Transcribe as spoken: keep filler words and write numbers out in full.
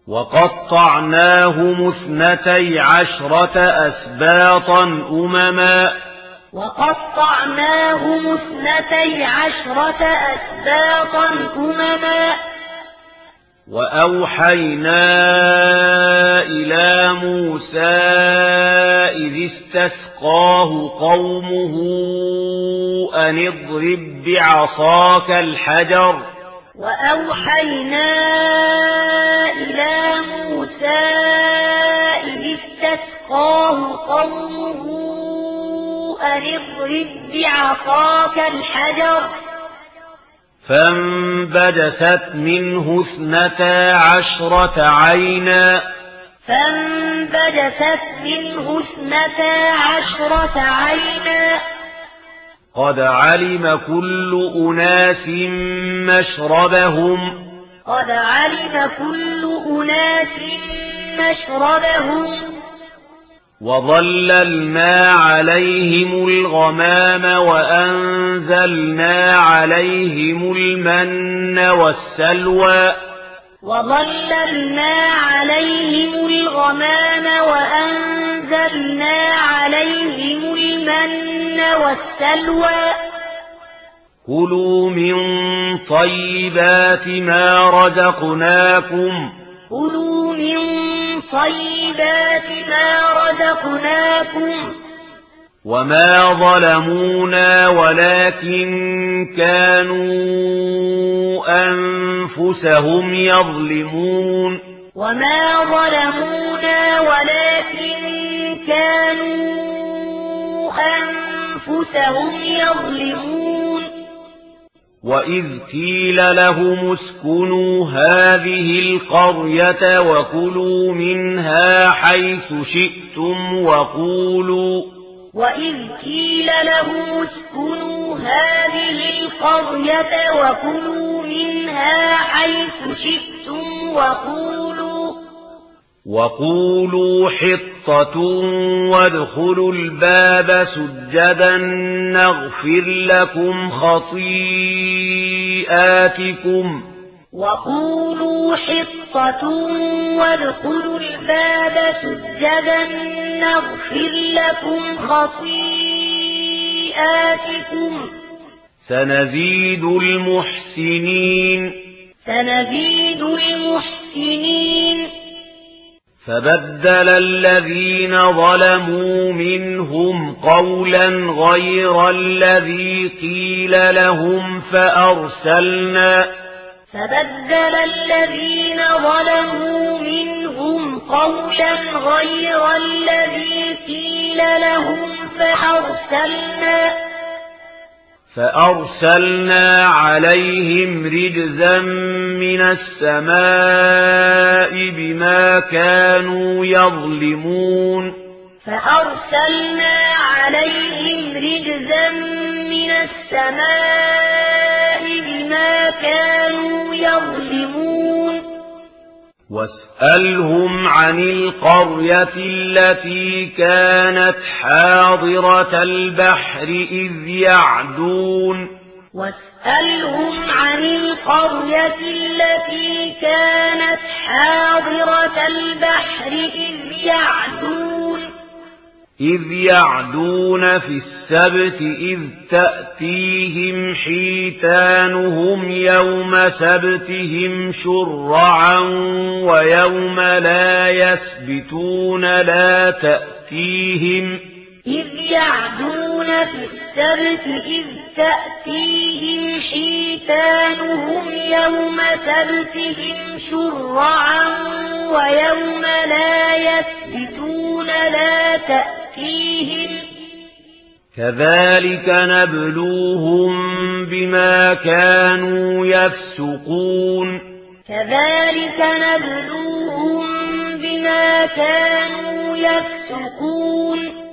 وقطعناهم اثنتي عشرة أسباطا أمما وقطعناهم اثنتي عشرة أسباطا أمما وأوحينا إلى موسى إذ استسقاه قومه أن اضرب بعصاك الحجر وأوحينا إلى موسى إذ استسقاه قومه أن اضرب بعصاك الحجر فانبجست منه اثنتا عشرة عينا فانبجست منه اثنتا عشرة عينا قد علم كل أناس مشربهم قد علم كل أناس مشربهم وظللنا عليهم الغمام وأنزلنا عليهم المن والسلوى وظللنا عليهم الغمام وأنزلنا عليهم المن والسلوى كلوا من طيبات ما رزقناكم كلوا من طيبات ما رزقناكم وما ظلمونا ولكن كانوا أنفسهم يظلمون وما ظلمونا ولكن كانوا أنفسهم يظلمون وإذ قيل لهم اسكنوا هذه القرية وكلوا منها حيث شئتم وقولوا وإذ قيل لهم اسكنوا هذه القرية وكلوا منها حيث شئتم وقولوا وقولوا حطة وادخلوا الباب سجدا نغفر لكم خطيئاتكم وقولوا حطة وادخلوا الباب سجدا نغفر لكم خطيئاتكم سنزيد المحسنين سنزيد المحسنين فبدل الذين ظلموا منهم قولا غير الذي قيل لهم فأرسلنا فبدل الذين ظلموا منهم قولا غير الذي قيل لهم فأرسلنا فأرسلنا عليهم رجزا من السماء بما كانوا يظلمون فأرسلنا عليهم رجزا من السماء بما كانوا يظلمون واسألهم عن القرية التي كانت حاضرة البحر إذ يعدون واسألهم عن القرية التي كانت حاضرة البحر إذ يعدون إذ يعدون في السبت إذ تأتيهم حيتانهم يوم سبتهم شرعا ويوم لا يسبتون لا تأتيهم إذ يعدون في السبت إذ تأتيهم حيتانهم يوم سبتهم شرعا ويوم لا يسبتون لا تأتيهم كذلك نبلوهم بما كانوا يفسقون كذلك نبلوهم بما كانوا يفسقون